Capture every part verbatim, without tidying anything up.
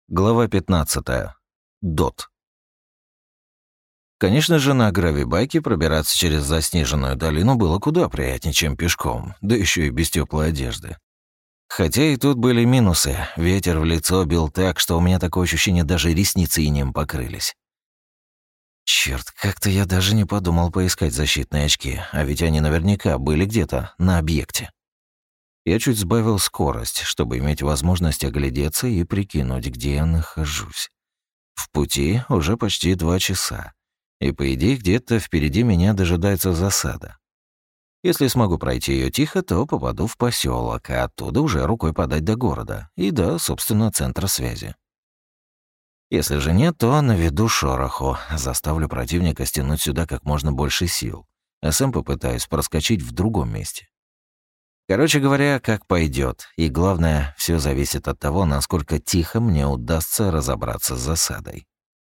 Глава пятнадцатая. Дот. Конечно же, на гравибайке пробираться через заснеженную долину было куда приятнее, чем пешком, да еще и без теплой одежды. Хотя и тут были минусы. Ветер в лицо бил так, что у меня такое ощущение, даже ресницы инеем покрылись. Черт, как-то я даже не подумал поискать защитные очки, а ведь они наверняка были где-то на объекте. Я чуть сбавил скорость, чтобы иметь возможность оглядеться и прикинуть, где я нахожусь. В пути уже почти два часа, и, по идее, где-то впереди меня дожидается засада. Если смогу пройти ее тихо, то попаду в поселок, а оттуда уже рукой подать до города и до, собственно, центра связи. Если же нет, то наведу шороху, заставлю противника стянуть сюда как можно больше сил, а сам попытаюсь проскочить в другом месте. Короче говоря, как пойдет, и главное, все зависит от того, насколько тихо мне удастся разобраться с засадой.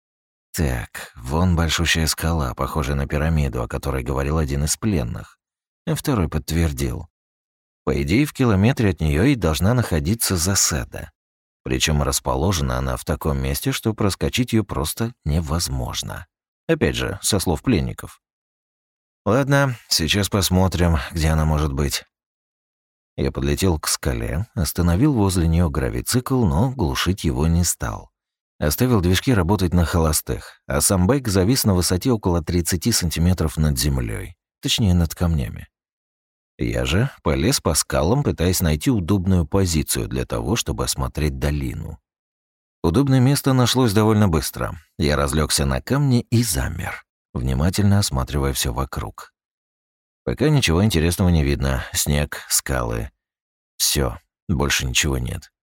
Так, вон большущая скала, похожая на пирамиду, о которой говорил один из пленных. А второй подтвердил. По идее, в километре от нее и должна находиться засада. Причем расположена она в таком месте, что проскочить ее просто невозможно. Опять же, со слов пленников. Ладно, сейчас посмотрим, где она может быть. Я подлетел к скале, остановил возле нее гравицикл, но глушить его не стал. Оставил движки работать на холостых, а сам байк завис на высоте около тридцати сантиметров над землей, точнее, над камнями. Я же полез по скалам, пытаясь найти удобную позицию для того, чтобы осмотреть долину. Удобное место нашлось довольно быстро. Я разлегся на камне и замер, внимательно осматривая все вокруг. Пока ничего интересного не видно. Снег, скалы. Все, больше ничего нет.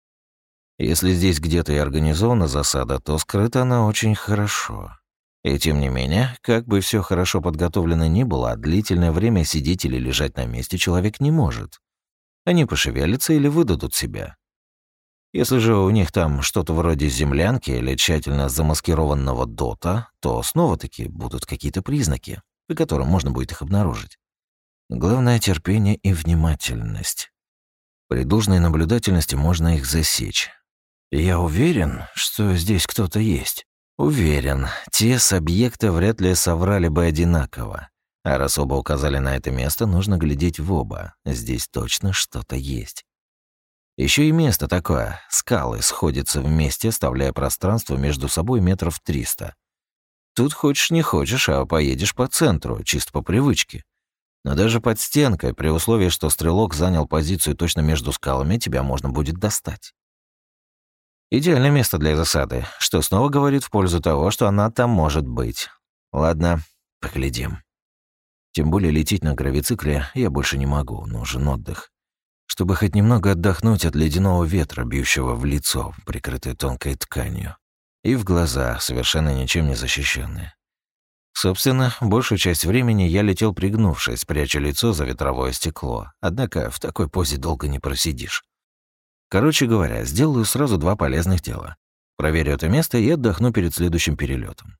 Если здесь где-то и организована засада, то скрыта она очень хорошо. И тем не менее, как бы все хорошо подготовлено ни было, длительное время сидеть или лежать на месте человек не может. Они пошевелятся или выдадут себя. Если же у них там что-то вроде землянки или тщательно замаскированного дота, то снова-таки будут какие-то признаки, по которым можно будет их обнаружить. Главное — терпение и внимательность. При должной наблюдательности можно их засечь. Я уверен, что здесь кто-то есть. Уверен, те с объекта вряд ли соврали бы одинаково. А раз оба указали на это место, нужно глядеть в оба. Здесь точно что-то есть. Еще и место такое. Скалы сходятся вместе, оставляя пространство между собой метров триста. Тут хочешь не хочешь, а поедешь по центру, чисто по привычке. Но даже под стенкой, при условии, что стрелок занял позицию точно между скалами, тебя можно будет достать. Идеальное место для засады, что снова говорит в пользу того, что она там может быть. Ладно, поглядим. Тем более лететь на гравицикле я больше не могу, нужен отдых. Чтобы хоть немного отдохнуть от ледяного ветра, бьющего в лицо, прикрытое тонкой тканью. И в глаза, совершенно ничем не защищенные. Собственно, большую часть времени я летел пригнувшись, пряча лицо за ветровое стекло. Однако в такой позе долго не просидишь. Короче говоря, сделаю сразу два полезных дела. Проверю это место и отдохну перед следующим перелетом.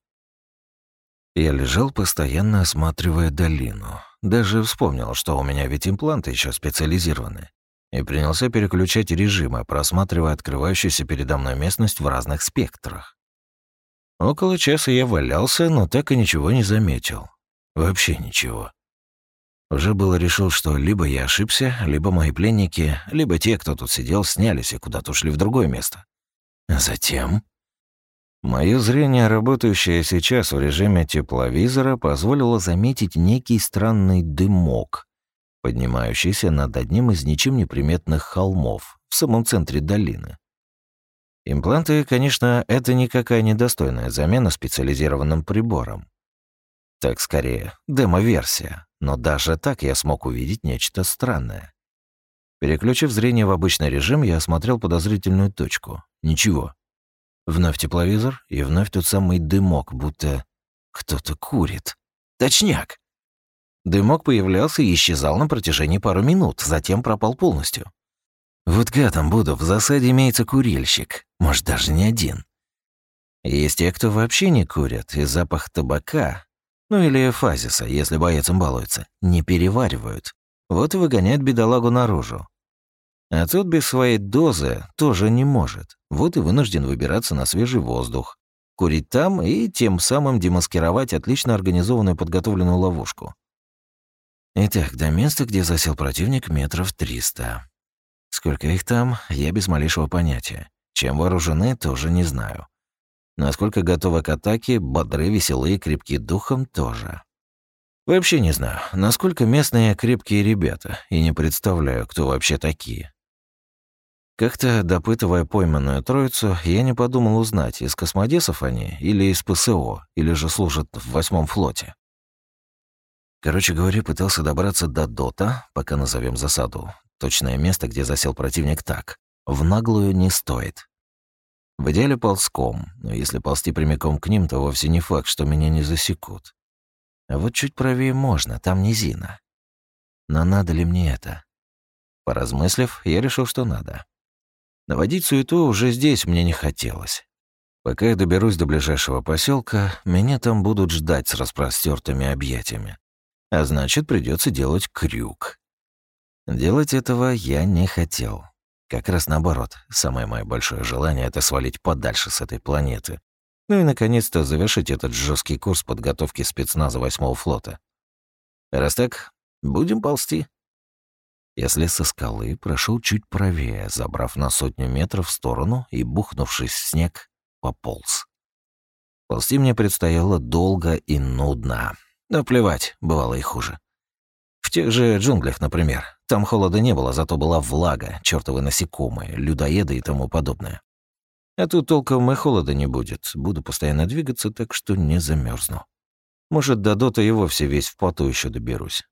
Я лежал, постоянно осматривая долину. Даже вспомнил, что у меня ведь импланты еще специализированы. И принялся переключать режимы, просматривая открывающуюся передо мной местность в разных спектрах. Около часа я валялся, но так и ничего не заметил. Вообще ничего. Уже было решил, что либо я ошибся, либо мои пленники, либо те, кто тут сидел, снялись и куда-то ушли в другое место. А затем... Моё зрение, работающее сейчас в режиме тепловизора, позволило заметить некий странный дымок, поднимающийся над одним из ничем не приметных холмов в самом центре долины. Импланты, конечно, это никакая недостойная замена специализированным приборам. Так, скорее, демо-версия, но даже так я смог увидеть нечто странное. Переключив зрение в обычный режим, я осмотрел подозрительную точку. Ничего. Вновь тепловизор, и вновь тот самый дымок, будто кто-то курит. Точняк! Дымок появлялся и исчезал на протяжении пары минут, затем пропал полностью. Вот гадом буду, в засаде имеется курильщик, может, даже не один. Есть те, кто вообще не курят, и запах табака, ну или фазиса, если боец им балуется, не переваривают. Вот и выгоняют бедолагу наружу. А тот без своей дозы тоже не может. Вот и вынужден выбираться на свежий воздух, курить там и тем самым демаскировать отлично организованную подготовленную ловушку. Итак, до места, где засел противник, метров триста. Сколько их там, я без малейшего понятия. Чем вооружены, тоже не знаю. Насколько готовы к атаке, бодры, веселые, крепкие духом тоже. Вообще не знаю, насколько местные крепкие ребята, и не представляю, кто вообще такие. Как-то, допытывая пойманную троицу, я не подумал узнать, из космодесов они или из ПСО, или же служат в восьмом флоте. Короче говоря, пытался добраться до Дота, пока назовем засаду. Точное место, где засел противник, так. В наглую не стоит. В идеале ползком, но если ползти прямиком к ним, то вовсе не факт, что меня не засекут. А вот чуть правее можно, там низина. Но надо ли мне это? Поразмыслив, я решил, что надо. Наводить суету уже здесь мне не хотелось. Пока я доберусь до ближайшего поселка, меня там будут ждать с распростертыми объятиями. А значит, придется делать крюк. Делать этого я не хотел. Как раз наоборот, самое мое большое желание — это свалить подальше с этой планеты. Ну и, наконец-то, завершить этот жесткий курс подготовки спецназа восьмого флота. Раз так, будем ползти. Я слез со скалы, прошел чуть правее, забрав на сотню метров в сторону и, бухнувшись в снег, пополз. Ползти мне предстояло долго и нудно. Да плевать, бывало и хуже. В тех же джунглях, например. Там холода не было, зато была влага, чёртовы насекомые, людоеды и тому подобное. А тут толком и холода не будет. Буду постоянно двигаться, так что не замерзну. Может, до Дота и вовсе весь в поту еще доберусь.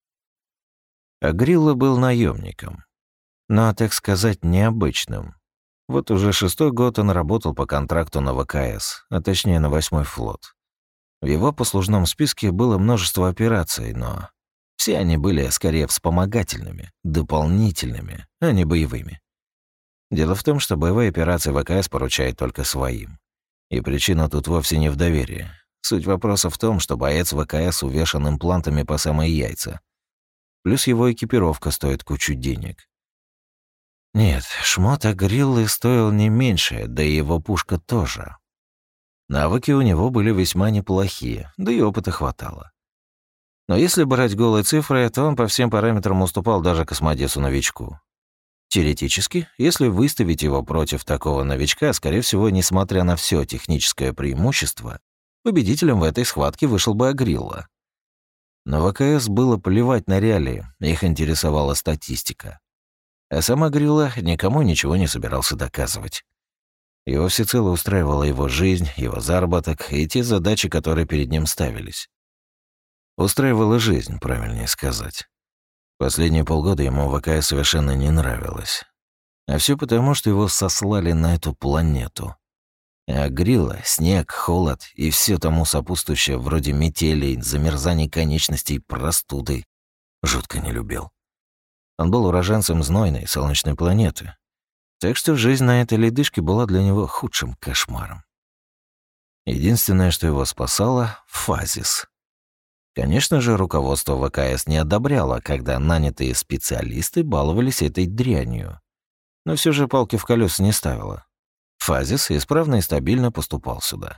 А Грилла был наемником, но, так сказать, необычным. Вот уже шестой год он работал по контракту на ВКС, а точнее на восьмой флот. В его послужном списке было множество операций, но все они были скорее вспомогательными, дополнительными, а не боевыми. Дело в том, что боевые операции ВКС поручают только своим. И причина тут вовсе не в доверии. Суть вопроса в том, что боец ВКС увешан имплантами по самые яйца. Плюс его экипировка стоит кучу денег. Нет, шмот Гриллы стоил не меньше, да и его пушка тоже. Навыки у него были весьма неплохие, да и опыта хватало. Но если брать голые цифры, то он по всем параметрам уступал даже космодесу-новичку. Теоретически, если выставить его против такого новичка, скорее всего, несмотря на все техническое преимущество, победителем в этой схватке вышел бы Агрилла. Но ВКС было плевать на реалии, их интересовала статистика. А сам Агрилла никому ничего не собирался доказывать. Его всецело устраивала его жизнь, его заработок и те задачи, которые перед ним ставились. Устраивала жизнь, правильнее сказать. Последние полгода ему ВКС совершенно не нравилось. А все потому, что его сослали на эту планету. А Грилла, снег, холод и все тому сопутствующее вроде метелей, замерзаний конечностей, простуды жутко не любил. Он был уроженцем знойной солнечной планеты, так что жизнь на этой ледышке была для него худшим кошмаром. Единственное, что его спасало — фазис. Конечно же, руководство ВКС не одобряло, когда нанятые специалисты баловались этой дрянью. Но все же палки в колеса не ставило. Фазис исправно и стабильно поступал сюда.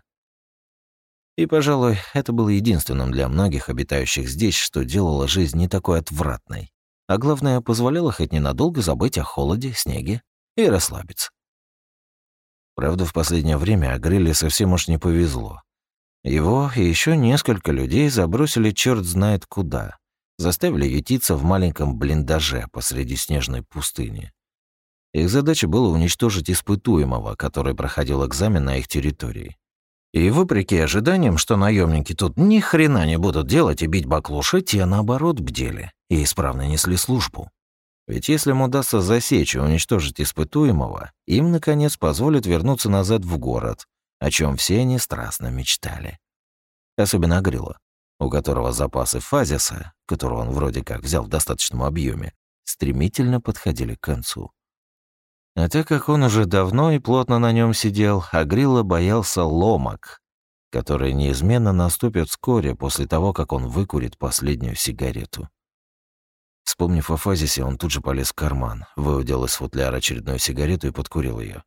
И, пожалуй, это было единственным для многих обитающих здесь, что делало жизнь не такой отвратной, а главное, позволяло хоть ненадолго забыть о холоде, снеге и расслабиться. Правда, в последнее время Агрилле совсем уж не повезло. Его и еще несколько людей забросили черт знает куда, заставили ютиться в маленьком блиндаже посреди снежной пустыни. Их задача была уничтожить испытуемого, который проходил экзамен на их территории. И вопреки ожиданиям, что наемники тут ни хрена не будут делать и бить баклуши, те наоборот бдели и исправно несли службу. Ведь если им удастся засечь и уничтожить испытуемого, им, наконец, позволят вернуться назад в город, о чем все они страстно мечтали. Особенно Агрилла, у которого запасы фазиса, которого он вроде как взял в достаточном объеме, стремительно подходили к концу. А так как он уже давно и плотно на нем сидел, Агрилла боялся ломок, которые неизменно наступят вскоре после того, как он выкурит последнюю сигарету. Вспомнив о Фазисе, он тут же полез в карман, выудил из футляра очередную сигарету и подкурил ее.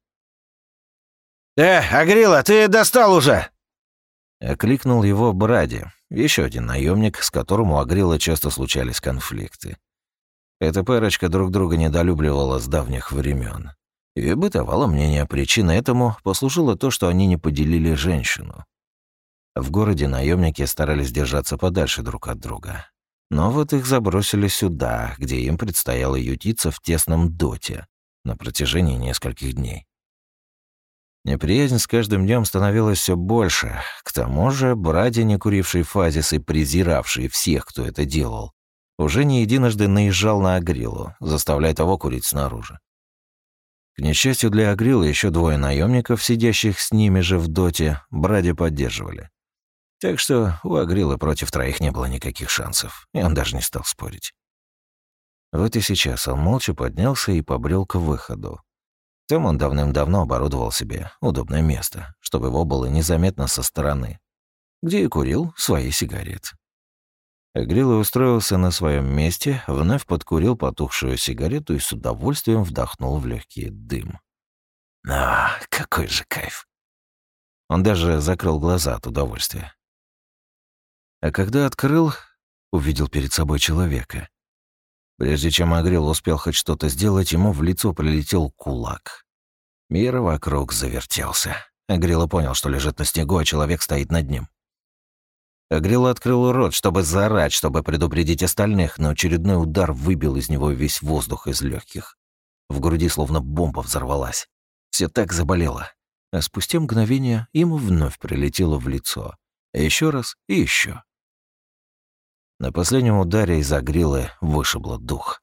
«Э, Агрила, ты достал уже!» Окликнул его Бради, еще один наемник, с которым у Агрила часто случались конфликты. Эта парочка друг друга недолюбливала с давних времен. И бытовало мнение, причиной этому послужило то, что они не поделили женщину. В городе наемники старались держаться подальше друг от друга. Но вот их забросили сюда, где им предстояло ютиться в тесном доте на протяжении нескольких дней. Неприязнь с каждым днем становилась все больше. К тому же Бради, не куривший Фазис и презиравший всех, кто это делал, уже не единожды наезжал на Агрилу, заставляя того курить снаружи. К несчастью для Агрила, еще двое наемников, сидящих с ними же в доте, Бради поддерживали. Так что у Агрилы против троих не было никаких шансов, и он даже не стал спорить. Вот и сейчас он молча поднялся и побрел к выходу. Там он давным-давно оборудовал себе удобное место, чтобы его было незаметно со стороны, где и курил свои сигареты. Агрила устроился на своем месте, вновь подкурил потухшую сигарету и с удовольствием вдохнул в легкий дым. А, какой же кайф! Он даже закрыл глаза от удовольствия. А когда открыл, увидел перед собой человека. Прежде чем Агрил успел хоть что-то сделать, ему в лицо прилетел кулак. Мир вокруг завертелся. Агрила понял, что лежит на снегу, а человек стоит над ним. Агрила открыл рот, чтобы заорать, чтобы предупредить остальных, но очередной удар выбил из него весь воздух из легких. В груди словно бомба взорвалась. Все так заболело. А спустя мгновение ему вновь прилетело в лицо. Еще раз и еще. На последнем ударе из Агрилы вышибло дух.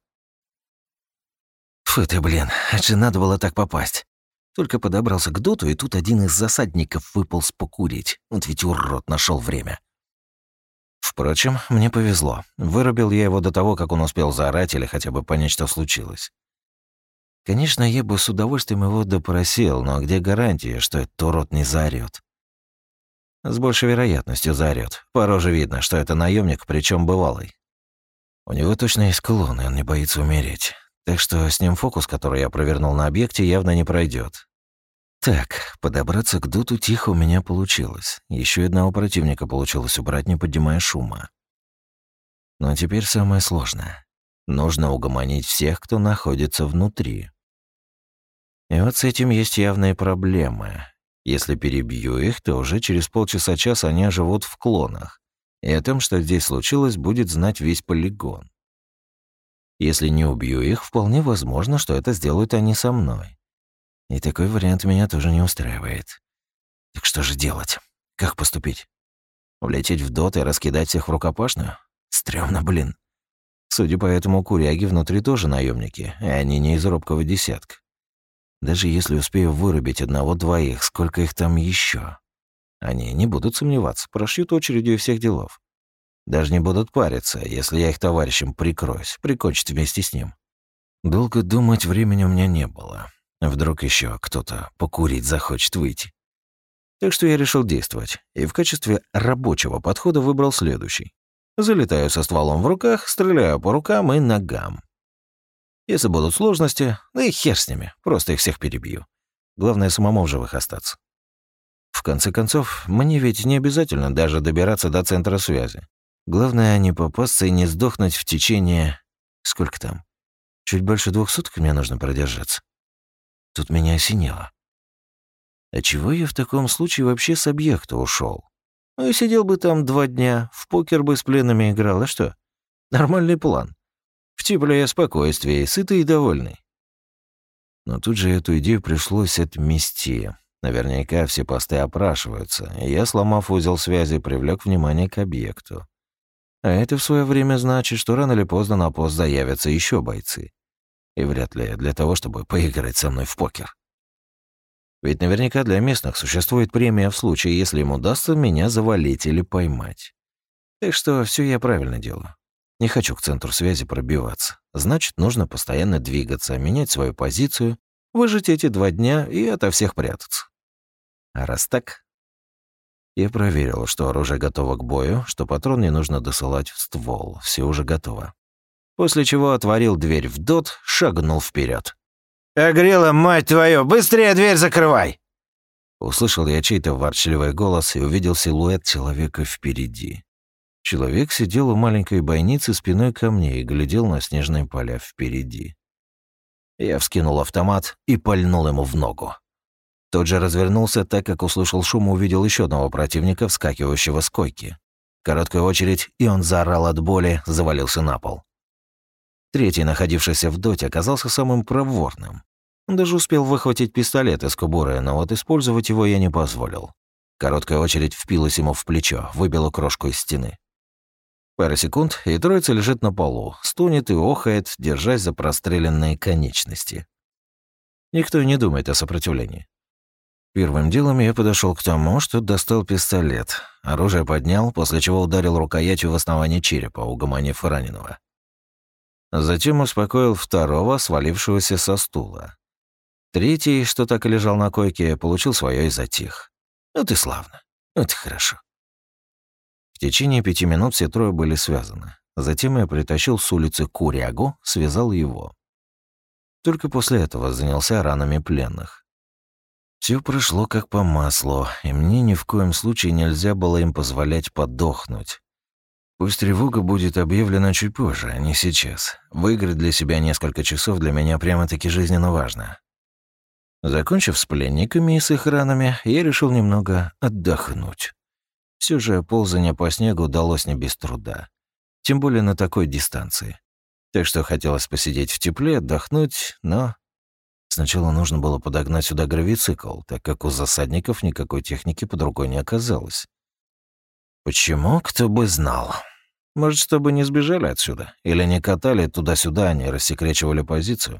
Фу ты, блин, это же надо было так попасть. Только подобрался к доту, и тут один из засадников выполз покурить. Вот ведь урод нашел время. Впрочем, мне повезло. Вырубил я его до того, как он успел заорать или хотя бы понять, что случилось. Конечно, я бы с удовольствием его допросил, но где гарантия, что этот урод не заорёт? С большей вероятностью заорёт. По роже видно, что это наемник, причем бывалый. У него точно есть клон, и он не боится умереть. Так что с ним фокус, который я провернул на объекте, явно не пройдет. Так, подобраться к доту тихо у меня получилось. Еще и одного противника получилось убрать, не поднимая шума. Но теперь самое сложное. Нужно угомонить всех, кто находится внутри. И вот с этим есть явные проблемы. Если перебью их, то уже через полчаса-час они оживут в клонах. И о том, что здесь случилось, будет знать весь полигон. Если не убью их, вполне возможно, что это сделают они со мной. И такой вариант меня тоже не устраивает. Так что же делать? Как поступить? Влететь в дот и раскидать всех в рукопашную? Стрёмно, блин. Судя по этому, куряги внутри тоже наемники, и они не из робкого десятка. Даже если успею вырубить одного-двоих, сколько их там еще? Они не будут сомневаться, прошьют очередью всех делов. Даже не будут париться, если я их товарищем прикроюсь, прикончить вместе с ним. Долго думать времени у меня не было. Вдруг еще кто-то покурить захочет выйти. Так что я решил действовать, и в качестве рабочего подхода выбрал следующий. Залетаю со стволом в руках, стреляю по рукам и ногам. Если будут сложности, да и хер с ними, просто их всех перебью. Главное, самому в живых остаться. В конце концов, мне ведь не обязательно даже добираться до центра связи. Главное, не попасться и не сдохнуть в течение... Сколько там? Чуть больше двух суток мне нужно продержаться. Тут меня осенило. А чего я в таком случае вообще с объекта ушел? Ну и сидел бы там два дня, в покер бы с пленными играл, а что? Нормальный план. В тепле, спокойствии, сытый и довольный. Но тут же эту идею пришлось отмести. Наверняка все посты опрашиваются, и я, сломав узел связи, привлек внимание к объекту. А это в свое время значит, что рано или поздно на пост заявятся еще бойцы. И вряд ли для того, чтобы поиграть со мной в покер. Ведь наверняка для местных существует премия в случае, если им удастся меня завалить или поймать. Так что все я правильно делаю. Не хочу к центру связи пробиваться. Значит, нужно постоянно двигаться, менять свою позицию, выжить эти два дня и ото всех прятаться. А раз так... Я проверил, что оружие готово к бою, что патрон не нужно досылать в ствол. Все уже готово. после чего отворил дверь в дот, шагнул вперед. «Агрила, мать твою, быстрее дверь закрывай!» Услышал я чей-то ворчливый голос и увидел силуэт человека впереди. Человек сидел у маленькой бойницы спиной ко мне и глядел на снежные поля впереди. Я вскинул автомат и пальнул ему в ногу. Тот же развернулся, так как услышал шум и увидел еще одного противника, вскакивающего с койки. Короткая очередь, и он заорал от боли, завалился на пол. Третий, находившийся в доте, оказался самым проворным. Он даже успел выхватить пистолет из кобуры, но вот использовать его я не позволил. Короткая очередь впилась ему в плечо, выбила крошку из стены. Пара секунд, и троица лежит на полу, стонет и охает, держась за простреленные конечности. Никто и не думает о сопротивлении. Первым делом я подошел к тому, что достал пистолет, оружие поднял, после чего ударил рукоятью в основание черепа, угомонив раненого. Затем успокоил второго, свалившегося со стула. Третий, что так и лежал на койке, получил свое и затих. Вот и славно. Вот и хорошо. В течение пяти минут все трое были связаны. Затем я притащил с улицы Курягу, связал его. Только после этого занялся ранами пленных. Все прошло как по маслу, и мне ни в коем случае нельзя было им позволять подохнуть. Пусть тревога будет объявлена чуть позже, а не сейчас. Выиграть для себя несколько часов для меня прямо-таки жизненно важно. Закончив с пленниками и с их ранами, я решил немного отдохнуть. Все же ползание по снегу далось не без труда. Тем более на такой дистанции. Так что хотелось посидеть в тепле, отдохнуть, но... Сначала нужно было подогнать сюда гравицикл, так как у засадников никакой техники под рукой не оказалось. Почему? Кто бы знал. Может, чтобы не сбежали отсюда? Или не катали туда-сюда, не рассекречивали позицию?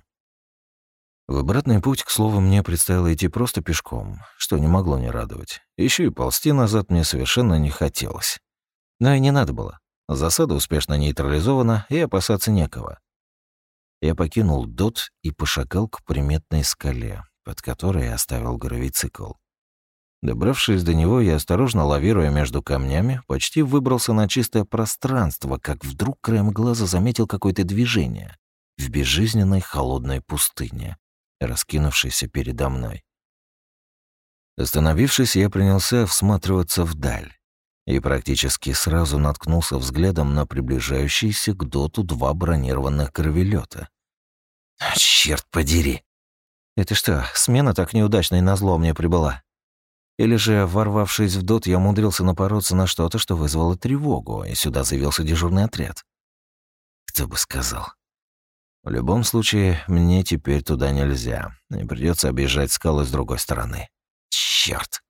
В обратный путь, к слову, мне предстояло идти просто пешком, что не могло не радовать. Еще и ползти назад мне совершенно не хотелось. Но и не надо было. Засада успешно нейтрализована, и опасаться некого. Я покинул дот и пошагал к приметной скале, под которой оставил гравицикл. Добравшись до него, я, осторожно лавируя между камнями, почти выбрался на чистое пространство, как вдруг краем глаза заметил какое-то движение в безжизненной холодной пустыне, раскинувшейся передо мной. Остановившись, я принялся всматриваться вдаль и практически сразу наткнулся взглядом на приближающиеся к доту два бронированных корвелёта. Черт подери! Это что, смена так неудачной назло мне прибыла? Или же, ворвавшись в дот, я умудрился напороться на что-то, что вызвало тревогу, и сюда заявился дежурный отряд? Кто бы сказал. В любом случае, мне теперь туда нельзя, и придется объезжать скалы с другой стороны. Черт!